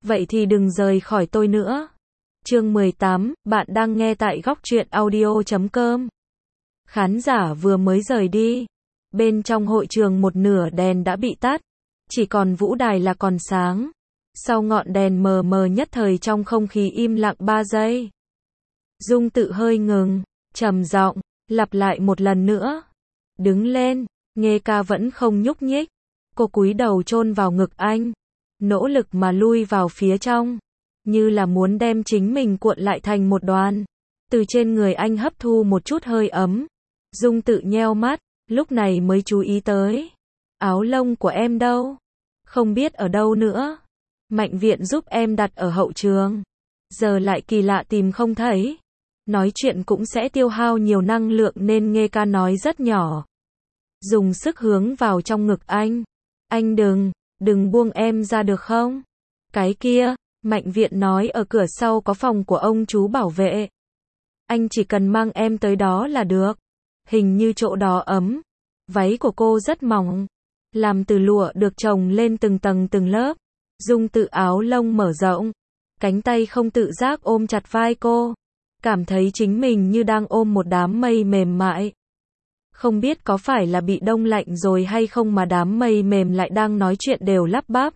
Vậy thì đừng rời khỏi tôi nữa. Chương 18, bạn đang nghe tại góc truyện audio.com. Khán giả vừa mới rời đi. Bên trong hội trường một nửa đèn đã bị tắt. Chỉ còn vũ đài là còn sáng. Sau ngọn đèn mờ mờ nhất thời trong không khí im lặng 3 giây. Dung Tự hơi ngừng, trầm giọng, lặp lại một lần nữa. Đứng lên, Nghê Ca vẫn không nhúc nhích. Cô cúi đầu chôn vào ngực anh. Nỗ lực mà lui vào phía trong. Như là muốn đem chính mình cuộn lại thành một đoàn. Từ trên người anh hấp thu một chút hơi ấm. Dung Tự nheo mắt, lúc này mới chú ý tới. Áo lông của em đâu? Không biết ở đâu nữa. Mạnh viện giúp em đặt ở hậu trường. Giờ lại kỳ lạ tìm không thấy. Nói chuyện cũng sẽ tiêu hao nhiều năng lượng nên Nghê Ca nói rất nhỏ. Dùng sức hướng vào trong ngực anh. Anh đừng buông em ra được không? Cái kia, Mạnh viện nói ở cửa sau có phòng của ông chú bảo vệ. Anh chỉ cần mang em tới đó là được. Hình như chỗ đó ấm. Váy của cô rất mỏng. Làm từ lụa được chồng lên từng tầng từng lớp. Dung Tự áo lông mở rộng. Cánh tay không tự giác ôm chặt vai cô. Cảm thấy chính mình như đang ôm một đám mây mềm mại. Không biết có phải là bị đông lạnh rồi hay không mà đám mây mềm lại đang nói chuyện đều lắp bắp.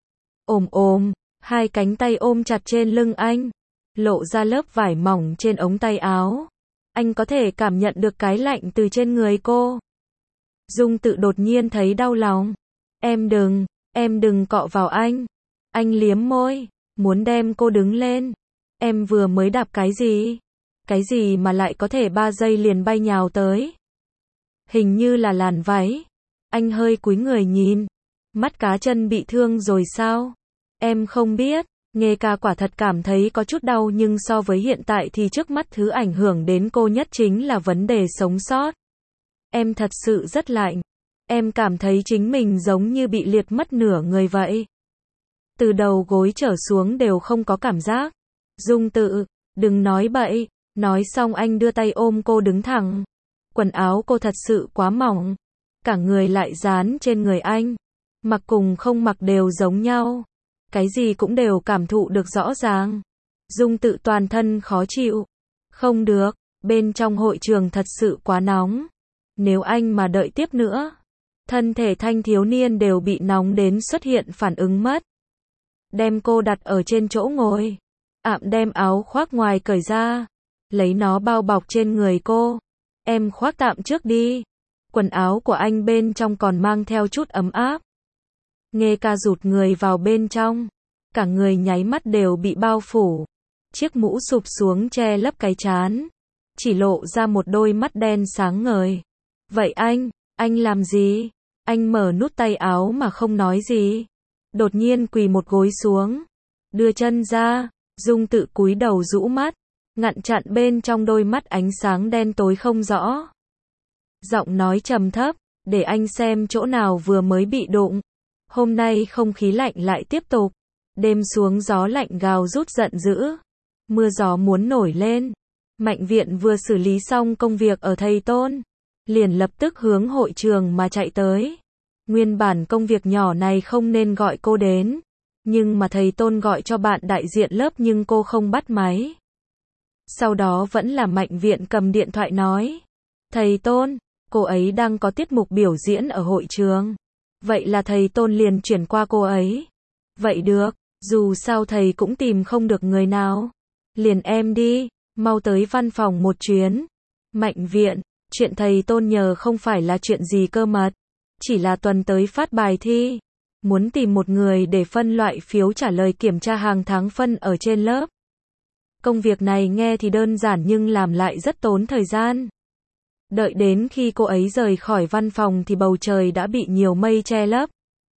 Ôm, hai cánh tay ôm chặt trên lưng anh. Lộ ra lớp vải mỏng trên ống tay áo. Anh có thể cảm nhận được cái lạnh từ trên người cô. Dung Tự đột nhiên thấy đau lòng. Em đừng cọ vào anh. Anh liếm môi, muốn đem cô đứng lên. Em vừa mới đạp cái gì? Cái gì mà lại có thể 3 giây liền bay nhào tới? Hình như là làn váy. Anh hơi cúi người nhìn. Mắt cá chân bị thương rồi sao? Em không biết. Nghê Ca quả thật cảm thấy có chút đau nhưng so với hiện tại thì trước mắt thứ ảnh hưởng đến cô nhất chính là vấn đề sống sót. Em thật sự rất lạnh. Em cảm thấy chính mình giống như bị liệt mất nửa người vậy. Từ đầu gối trở xuống đều không có cảm giác. Dung Tự, đừng nói bậy. Nói xong anh đưa tay ôm cô đứng thẳng. Quần áo cô thật sự quá mỏng. Cả người lại dán trên người anh. Mặc cùng không mặc đều giống nhau. Cái gì cũng đều cảm thụ được rõ ràng. Dung Tự toàn thân khó chịu. Không được, bên trong hội trường thật sự quá nóng. Nếu anh mà đợi tiếp nữa, thân thể thanh thiếu niên đều bị nóng đến xuất hiện phản ứng mất. Đem cô đặt ở trên chỗ ngồi. Đem áo khoác ngoài cởi ra. Lấy nó bao bọc trên người cô. Em khoác tạm trước đi. Quần áo của anh bên trong còn mang theo chút ấm áp. Nghê Ca rụt người vào bên trong. Cả người nháy mắt đều bị bao phủ. Chiếc mũ sụp xuống che lấp cái trán. Chỉ lộ ra một đôi mắt đen sáng ngời. Vậy anh làm gì? Anh mở nút tay áo mà không nói gì. Đột nhiên quỳ một gối xuống. Đưa chân ra. Dung Tự cúi đầu rũ mắt. Ngăn chặn bên trong đôi mắt ánh sáng đen tối không rõ. Giọng nói trầm thấp. Để anh xem chỗ nào vừa mới bị đụng. Hôm nay không khí lạnh lại tiếp tục. Đêm xuống gió lạnh gào rút giận dữ. Mưa gió muốn nổi lên. Mạnh viện vừa xử lý xong công việc ở thầy Tôn. Liền lập tức hướng hội trường mà chạy tới. Nguyên bản công việc nhỏ này không nên gọi cô đến. Nhưng mà thầy Tôn gọi cho bạn đại diện lớp nhưng cô không bắt máy. Sau đó vẫn là Mạnh viện cầm điện thoại nói. Thầy Tôn, cô ấy đang có tiết mục biểu diễn ở hội trường. Vậy là thầy Tôn liền chuyển qua cô ấy. Vậy được, dù sao thầy cũng tìm không được người nào. Liền em đi, mau tới văn phòng một chuyến. Mạnh viện, chuyện thầy Tôn nhờ không phải là chuyện gì cơ mật. Chỉ là tuần tới phát bài thi. Muốn tìm một người để phân loại phiếu trả lời kiểm tra hàng tháng phân ở trên lớp. Công việc này nghe thì đơn giản nhưng làm lại rất tốn thời gian. Đợi đến khi cô ấy rời khỏi văn phòng thì bầu trời đã bị nhiều mây che lấp.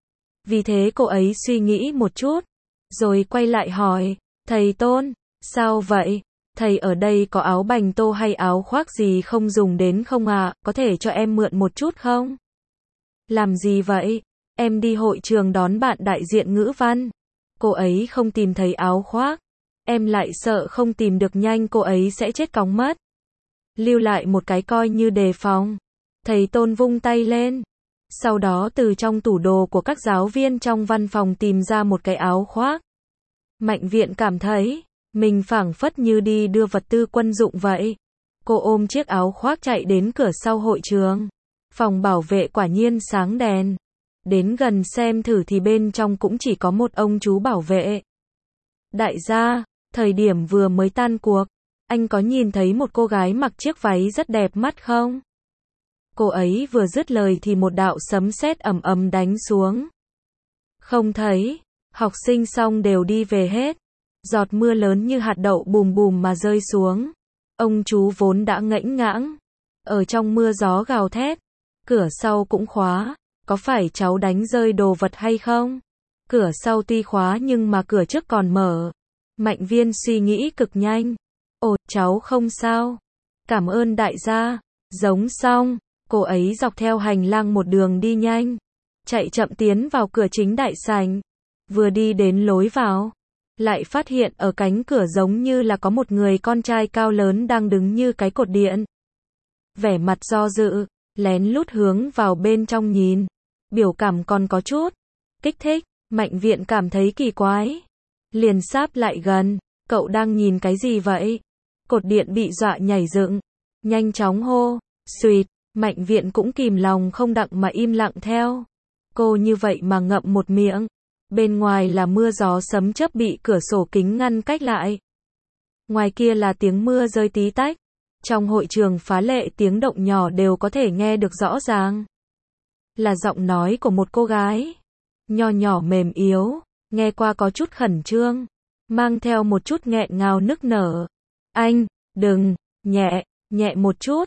Vì thế cô ấy suy nghĩ một chút. Rồi quay lại hỏi. Thầy Tôn, sao vậy? Thầy ở đây có áo bành tô hay áo khoác gì không dùng đến không ạ? Có thể cho em mượn một chút không? Làm gì vậy? Em đi hội trường đón bạn đại diện ngữ văn. Cô ấy không tìm thấy áo khoác. Em lại sợ không tìm được nhanh cô ấy sẽ chết cóng mất. Lưu lại một cái coi như đề phòng. Thầy Tôn vung tay lên. Sau đó từ trong tủ đồ của các giáo viên trong văn phòng tìm ra một cái áo khoác. Mạnh Viện cảm thấy, mình phảng phất như đi đưa vật tư quân dụng vậy. Cô ôm chiếc áo khoác chạy đến cửa sau hội trường. Phòng bảo vệ quả nhiên sáng đèn. Đến gần xem thử thì bên trong cũng chỉ có một ông chú bảo vệ. Đại gia, thời điểm vừa mới tan cuộc, anh có nhìn thấy một cô gái mặc chiếc váy rất đẹp mắt không? Cô ấy vừa dứt lời thì một đạo sấm sét ầm ầm đánh xuống. Không thấy, học sinh xong đều đi về hết. Giọt mưa lớn như hạt đậu bùm bùm mà rơi xuống. Ông chú vốn đã ngẫnh ngãng, ở trong mưa gió gào thét. Cửa sau cũng khóa, có phải cháu đánh rơi đồ vật hay không? Cửa sau tuy khóa nhưng mà cửa trước còn mở. Mạnh Viên suy nghĩ cực nhanh. Ồ, cháu không sao. Cảm ơn đại gia. Giống xong, cô ấy dọc theo hành lang một đường đi nhanh. Chạy chậm tiến vào cửa chính đại sảnh. Vừa đi đến lối vào, lại phát hiện ở cánh cửa giống như là có một người con trai cao lớn đang đứng như cái cột điện. Vẻ mặt do dự, lén lút hướng vào bên trong nhìn. Biểu cảm còn có chút kích thích. Mạnh Viện cảm thấy kỳ quái. Liền sáp lại gần. Cậu đang nhìn cái gì vậy? Cột điện bị dọa nhảy dựng. Nhanh chóng hô. Xuyệt. Mạnh Viện cũng kìm lòng không đặng mà im lặng theo. Cô như vậy mà ngậm một miệng. Bên ngoài là mưa gió sấm chớp bị cửa sổ kính ngăn cách lại. Ngoài kia là tiếng mưa rơi tí tách. Trong hội trường phá lệ tiếng động nhỏ đều có thể nghe được rõ ràng. Là giọng nói của một cô gái. Nho nhỏ mềm yếu, nghe qua có chút khẩn trương, mang theo một chút nghẹn ngào nức nở. Anh, đừng, nhẹ một chút.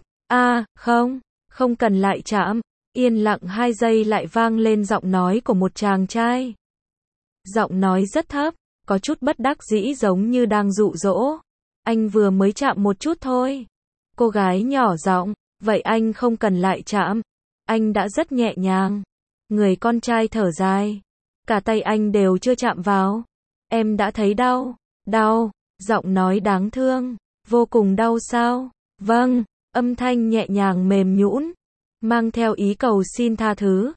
Không cần lại chạm. Yên lặng 2 giây lại vang lên giọng nói của một chàng trai. Giọng nói rất thấp, có chút bất đắc dĩ giống như đang dụ dỗ. Anh vừa mới chạm một chút thôi. Cô gái nhỏ giọng, vậy anh không cần lại chạm. Anh đã rất nhẹ nhàng. Người con trai thở dài. Cả tay anh đều chưa chạm vào. Em đã thấy đau. Đau. Giọng nói đáng thương. Vô cùng đau sao? Vâng. Âm thanh nhẹ nhàng mềm nhũn, mang theo ý cầu xin tha thứ.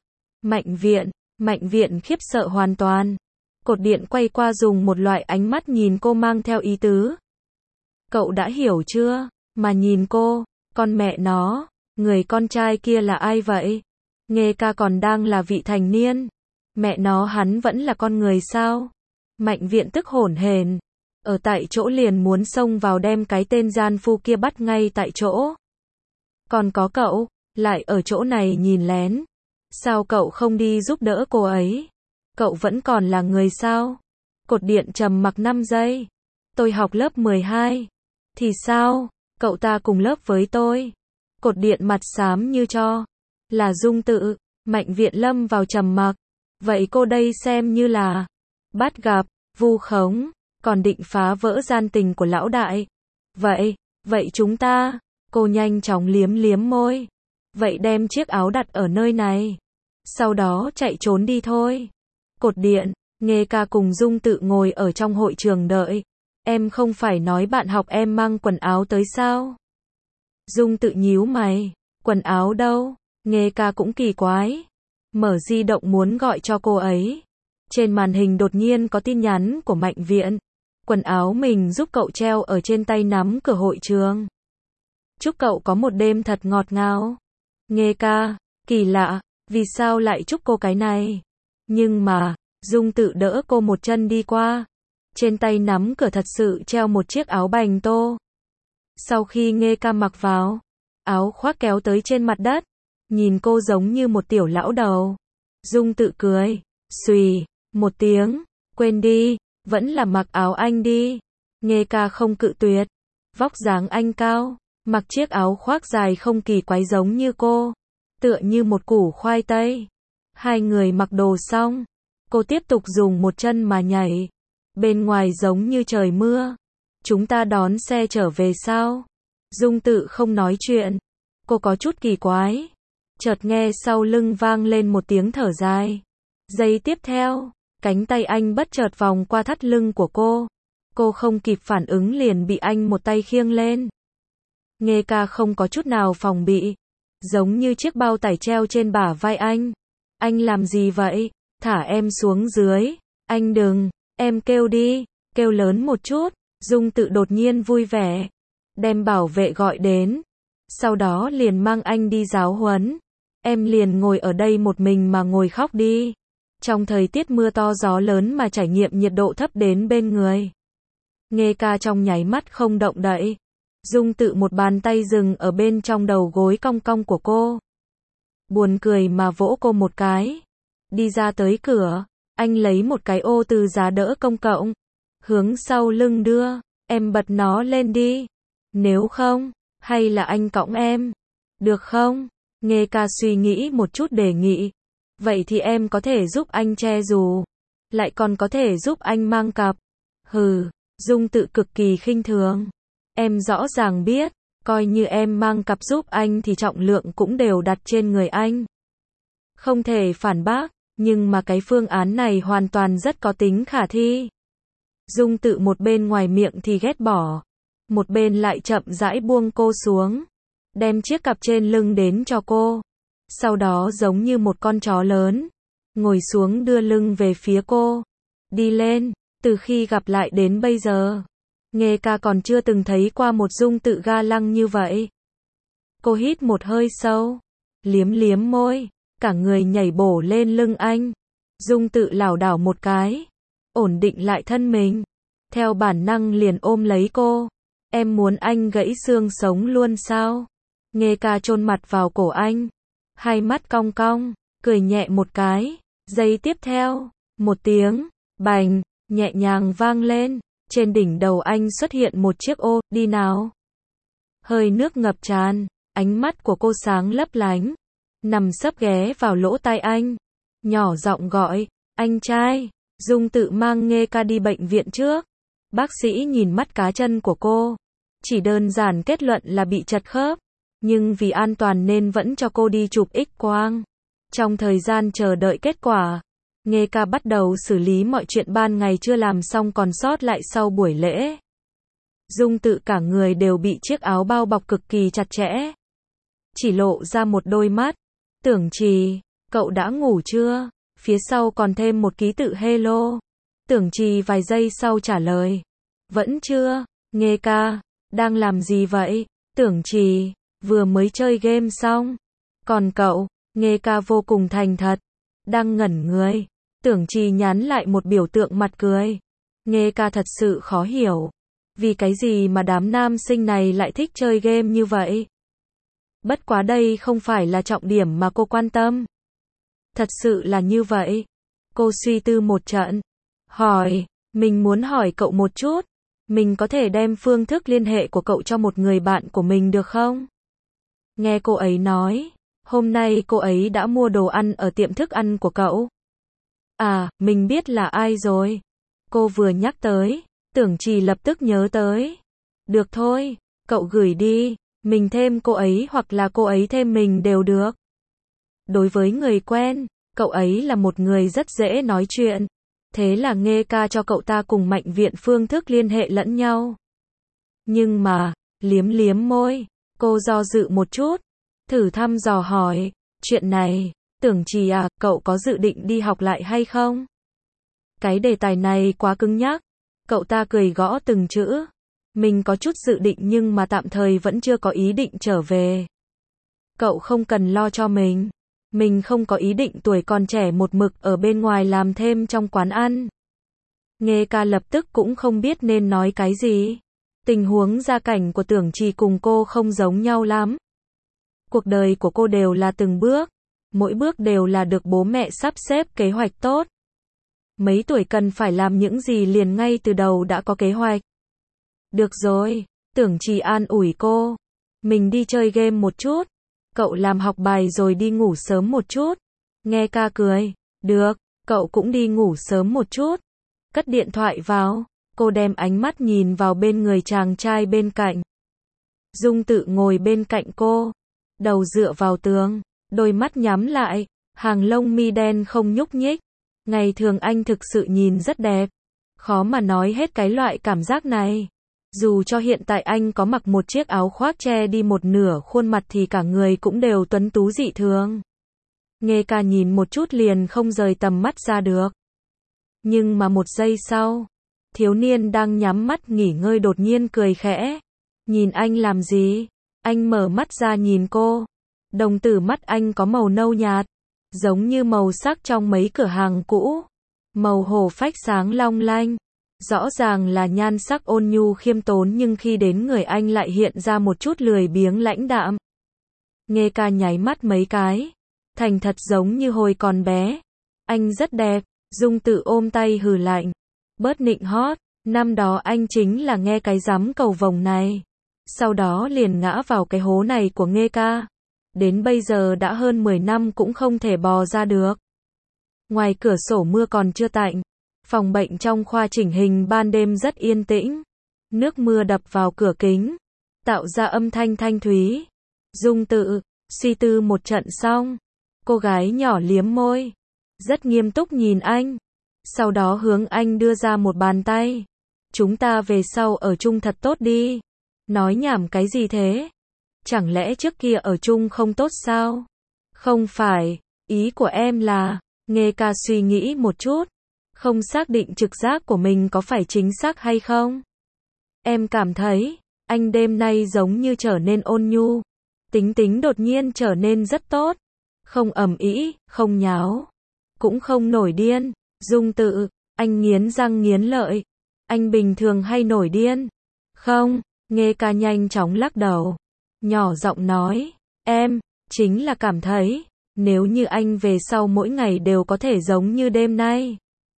Mạnh Viện khiếp sợ hoàn toàn. Cột điện quay qua dùng một loại ánh mắt nhìn cô mang theo ý tứ. Cậu đã hiểu chưa? Mà nhìn cô, con mẹ nó, người con trai kia là ai vậy? Nghe ca còn đang là vị thành niên. Mẹ nó hắn vẫn là con người sao? Mạnh Viện tức hổn hển. Ở tại chỗ liền muốn xông vào đem cái tên gian phu kia bắt ngay tại chỗ. Còn có cậu, lại ở chỗ này nhìn lén. Sao cậu không đi giúp đỡ cô ấy? Cậu vẫn còn là người sao? Cột điện trầm mặc 5 giây. Tôi học lớp 12. Thì sao? Cậu ta cùng lớp với tôi. Cột điện mặt xám như tro. Là Dung Tự. Mạnh Viện lâm vào trầm mặc. Vậy cô đây xem như là bắt gặp, vu khống, còn định phá vỡ gian tình của lão đại. Vậy chúng ta, cô nhanh chóng liếm liếm môi. Vậy đem chiếc áo đặt ở nơi này. Sau đó chạy trốn đi thôi. Cột điện, Nghê ca cùng Dung Tự ngồi ở trong hội trường đợi. Em không phải nói bạn học em mang quần áo tới sao? Dung Tự nhíu mày. Quần áo đâu? Nghê ca cũng kỳ quái. Mở di động muốn gọi cho cô ấy. Trên màn hình đột nhiên có tin nhắn của Mạnh Viện. Quần áo mình giúp cậu treo ở trên tay nắm cửa hội trường. Chúc cậu có một đêm thật ngọt ngào. Nghê ca, kỳ lạ, vì sao lại chúc cô cái này? Nhưng mà, Dung Tự đỡ cô một chân đi qua. Trên tay nắm cửa thật sự treo một chiếc áo bành tô. Sau khi Nghê ca mặc vào, áo khoác kéo tới trên mặt đất. Nhìn cô giống như một tiểu lão đầu. Dung Tự cười. Xùy, một tiếng. Quên đi, vẫn là mặc áo anh đi. Nghê ca không cự tuyệt. Vóc dáng anh cao. Mặc chiếc áo khoác dài không kỳ quái giống như cô. Tựa như một củ khoai tây. Hai người mặc đồ xong. Cô tiếp tục dùng một chân mà nhảy. Bên ngoài giống như trời mưa. Chúng ta đón xe trở về sao? Dung Tự không nói chuyện. Cô có chút kỳ quái. Chợt nghe sau lưng vang lên một tiếng thở dài. Giây tiếp theo, cánh tay anh bất chợt vòng qua thắt lưng của cô. Cô không kịp phản ứng liền bị anh một tay khiêng lên. Nghê ca không có chút nào phòng bị. Giống như chiếc bao tải treo trên bả vai anh. Anh làm gì vậy? Thả em xuống dưới. Anh đừng. Em kêu đi. kêu lớn một chút, Dung Tự đột nhiên vui vẻ, đem bảo vệ gọi đến, sau đó liền mang anh đi giáo huấn. Em liền ngồi ở đây một mình mà ngồi khóc đi. Trong thời tiết mưa to gió lớn mà trải nghiệm nhiệt độ thấp đến bên người. Nghe ca trong nháy mắt không động đậy. Dung Tự một bàn tay dừng ở bên trong đầu gối cong cong của cô. Buồn cười mà vỗ cô một cái. Đi ra tới cửa, anh lấy một cái ô từ giá đỡ công cộng, hướng sau lưng đưa, em bật nó lên đi. Nếu không, hay là anh cõng em, được không? Nghe ca suy nghĩ một chút đề nghị. Vậy thì em có thể giúp anh che dù, lại còn có thể giúp anh mang cặp. Hừ, Dung Tự cực kỳ khinh thường. Em rõ ràng biết, coi như em mang cặp giúp anh thì trọng lượng cũng đều đặt trên người anh. Không thể phản bác, nhưng mà cái phương án này hoàn toàn rất có tính khả thi. Dung Tự một bên ngoài miệng thì ghét bỏ, một bên lại chậm rãi buông cô xuống, đem chiếc cặp trên lưng đến cho cô. Sau đó giống như một con chó lớn, ngồi xuống đưa lưng về phía cô. Đi lên, từ khi gặp lại đến bây giờ, Nghe ca còn chưa từng thấy qua một Dung Tự ga lăng như vậy. Cô hít một hơi sâu, liếm liếm môi, cả người nhảy bổ lên lưng anh. Dung Tự lảo đảo một cái, ổn định lại thân mình, theo bản năng liền ôm lấy cô. Em muốn anh gãy xương sống luôn sao? Nghe ca chôn mặt vào cổ anh, hai mắt cong cong, cười nhẹ một cái. Giây tiếp theo, một tiếng bành nhẹ nhàng vang lên, trên đỉnh đầu anh xuất hiện một chiếc ô. Đi nào. Hơi nước ngập tràn, ánh mắt của cô sáng lấp lánh, nằm sấp ghé vào lỗ tai anh, nhỏ giọng gọi, anh trai. Dung Tự mang Nghe ca đi bệnh viện trước. Bác sĩ nhìn mắt cá chân của cô, chỉ đơn giản kết luận là bị trật khớp, nhưng vì an toàn nên vẫn cho cô đi chụp X-quang. Trong thời gian chờ đợi kết quả, Nghe ca bắt đầu xử lý mọi chuyện ban ngày chưa làm xong còn sót lại sau buổi lễ. Dung Tự cả người đều bị chiếc áo bao bọc cực kỳ chặt chẽ, chỉ lộ ra một đôi mắt. Tưởng Trì, cậu đã ngủ chưa? Phía sau còn thêm một ký tự hello. Tưởng Trì vài giây sau trả lời, vẫn chưa. Nghe ca, đang làm gì vậy? Tưởng Trì, vừa mới chơi game xong. Còn cậu? Nghe ca vô cùng thành thật, đang ngẩn người. Tưởng Trì nhắn lại một biểu tượng mặt cười. Nghe ca thật sự khó hiểu, vì cái gì mà đám nam sinh này lại thích chơi game như vậy? Bất quá đây không phải là trọng điểm mà cô quan tâm. Thật sự là như vậy. Cô suy tư một trận, hỏi, mình muốn hỏi cậu một chút, mình có thể đem phương thức liên hệ của cậu cho một người bạn của mình được không? Nghe cô ấy nói, hôm nay cô ấy đã mua đồ ăn ở tiệm thức ăn của cậu. À, mình biết là ai rồi. Cô vừa nhắc tới, Tưởng Trì lập tức nhớ tới. Được thôi, cậu gửi đi, mình thêm cô ấy hoặc là cô ấy thêm mình đều được. Đối với người quen, cậu ấy là một người rất dễ nói chuyện. Thế là Nghe ca cho cậu ta cùng Mạnh Viện phương thức liên hệ lẫn nhau. Nhưng mà, liếm liếm môi, cô do dự một chút, thử thăm dò hỏi, chuyện này, Tưởng Trì à, cậu có dự định đi học lại hay không? Cái đề tài này quá cứng nhắc. Cậu ta cười gõ từng chữ. Mình có chút dự định nhưng mà tạm thời vẫn chưa có ý định trở về. Cậu không cần lo cho mình. Mình không có ý định tuổi còn trẻ một mực ở bên ngoài làm thêm trong quán ăn. Nghe ca lập tức cũng không biết nên nói cái gì. Tình huống gia cảnh của Tưởng Trì cùng cô không giống nhau lắm. Cuộc đời của cô đều là từng bước, mỗi bước đều là được bố mẹ sắp xếp kế hoạch tốt. Mấy tuổi cần phải làm những gì liền ngay từ đầu đã có kế hoạch. Được rồi, Tưởng Trì an ủi cô. Mình đi chơi game một chút. Cậu làm học bài rồi đi ngủ sớm một chút. Nghe ca cười. Được, cậu cũng đi ngủ sớm một chút. Cất điện thoại vào. Cô đem ánh mắt nhìn vào bên người chàng trai bên cạnh. Dung Tự ngồi bên cạnh cô, đầu dựa vào tường, đôi mắt nhắm lại, hàng lông mi đen không nhúc nhích. Ngày thường anh thực sự nhìn rất đẹp. Khó mà nói hết cái loại cảm giác này. Dù cho hiện tại anh có mặc một chiếc áo khoác che đi một nửa khuôn mặt thì cả người cũng đều tuấn tú dị thường. Nghe ca nhìn một chút liền không rời tầm mắt ra được. Nhưng mà một giây sau, Thiếu niên đang nhắm mắt nghỉ ngơi đột nhiên cười khẽ. Nhìn anh làm gì? Anh mở mắt ra nhìn cô. Đồng tử mắt anh có màu nâu nhạt, giống như màu sắc trong mấy cửa hàng cũ. Màu hổ phách sáng long lanh. Rõ ràng là nhan sắc ôn nhu khiêm tốn nhưng khi đến người anh lại hiện ra một chút lười biếng lãnh đạm. Nghe ca nháy mắt mấy cái. Thành thật giống như hồi còn bé. Anh rất đẹp. Dung Tự ôm tay hừ lạnh. Bớt nịnh hót. Năm đó anh chính là nghe cái rắm cầu vồng này. Sau đó liền ngã vào cái hố này của Nghê ca. Đến bây giờ đã hơn 10 năm cũng không thể bò ra được. Ngoài cửa sổ mưa còn chưa tạnh. Phòng bệnh trong khoa chỉnh hình ban đêm rất yên tĩnh. Nước mưa đập vào cửa kính, tạo ra âm thanh thanh thúy. Dung Tự suy tư một trận xong, cô gái nhỏ liếm môi, rất nghiêm túc nhìn anh. Sau đó hướng anh đưa ra một bàn tay. Chúng ta về sau ở chung thật tốt đi. Nói nhảm cái gì thế? Chẳng lẽ trước kia ở chung không tốt sao? Không phải, ý của em là, Nghê ca suy nghĩ một chút, không xác định trực giác của mình có phải chính xác hay không. Em cảm thấy, anh đêm nay giống như trở nên ôn nhu. Tính tính đột nhiên trở nên rất tốt. Không ầm ĩ, không nháo, cũng không nổi điên. Dung Tự, anh nghiến răng nghiến lợi. Anh bình thường hay nổi điên? Không, Nghê ca nhanh chóng lắc đầu. Nhỏ giọng nói, em, chính là cảm thấy, nếu như anh về sau mỗi ngày đều có thể giống như đêm nay.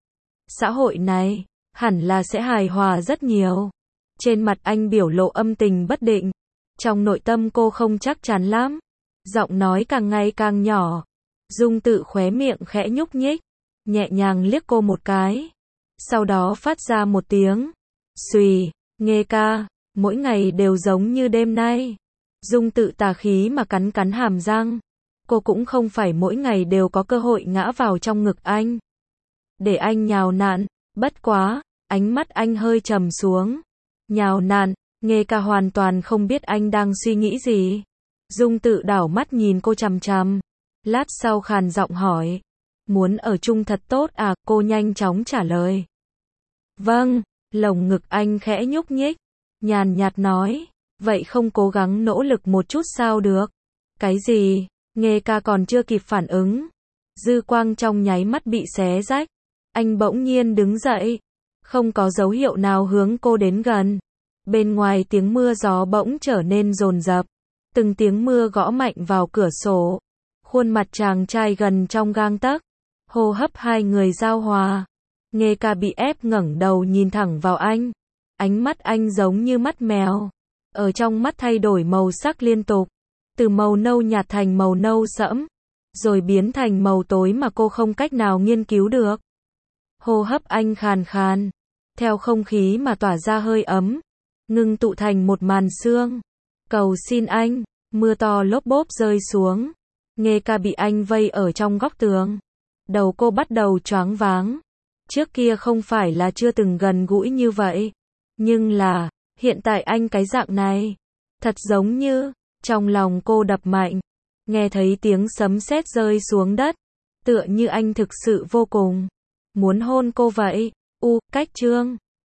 Xã hội này, hẳn là sẽ hài hòa rất nhiều. Trên mặt anh biểu lộ âm tình bất định. Trong nội tâm cô không chắc chắn lắm. Giọng nói càng ngày càng nhỏ. Dung Tự khóe miệng khẽ nhúc nhích, nhẹ nhàng liếc cô một cái. Sau đó phát ra một tiếng xùy. Nghê ca, mỗi ngày đều giống như đêm nay. Dung Tự tà khí mà cắn cắn hàm răng. Cô cũng không phải mỗi ngày đều có cơ hội ngã vào trong ngực anh, để anh nhào nặn. Bất quá, ánh mắt anh hơi trầm xuống. Nhào nặn, Nghê ca hoàn toàn không biết anh đang suy nghĩ gì. Dung Tự đảo mắt nhìn cô chằm chằm. Lát sau khàn giọng hỏi. Muốn ở chung thật tốt à? Cô nhanh chóng trả lời. Vâng, lồng ngực anh khẽ nhúc nhích. Nhàn nhạt nói. Vậy không cố gắng nỗ lực một chút sao được? Cái gì? Nghê ca còn chưa kịp phản ứng. Dư quang trong nháy mắt bị xé rách. Anh bỗng nhiên đứng dậy. Không có dấu hiệu nào hướng cô đến gần. Bên ngoài tiếng mưa gió bỗng trở nên dồn dập. Từng tiếng mưa gõ mạnh vào cửa sổ. Khuôn mặt chàng trai gần trong gang tấc. Hô hấp hai người giao hòa. Nghê ca bị ép ngẩng đầu nhìn thẳng vào anh. Ánh mắt anh giống như mắt mèo. Ở trong mắt thay đổi màu sắc liên tục. Từ màu nâu nhạt thành màu nâu sẫm. Rồi biến thành màu tối mà cô không cách nào nghiên cứu được. Hô hấp anh khàn khàn. Theo không khí mà tỏa ra hơi ấm. Ngưng tụ thành một màn sương. Cầu xin anh. Mưa to lốp bốp rơi xuống. Nghê ca bị anh vây ở trong góc tường. Đầu cô bắt đầu choáng váng. Trước kia không phải là chưa từng gần gũi như vậy. Nhưng là, hiện tại anh cái dạng này. Thật giống như, trong lòng cô đập mạnh. Nghe thấy tiếng sấm sét rơi xuống đất. Tựa như anh thực sự vô cùng muốn hôn cô vậy. Cách chương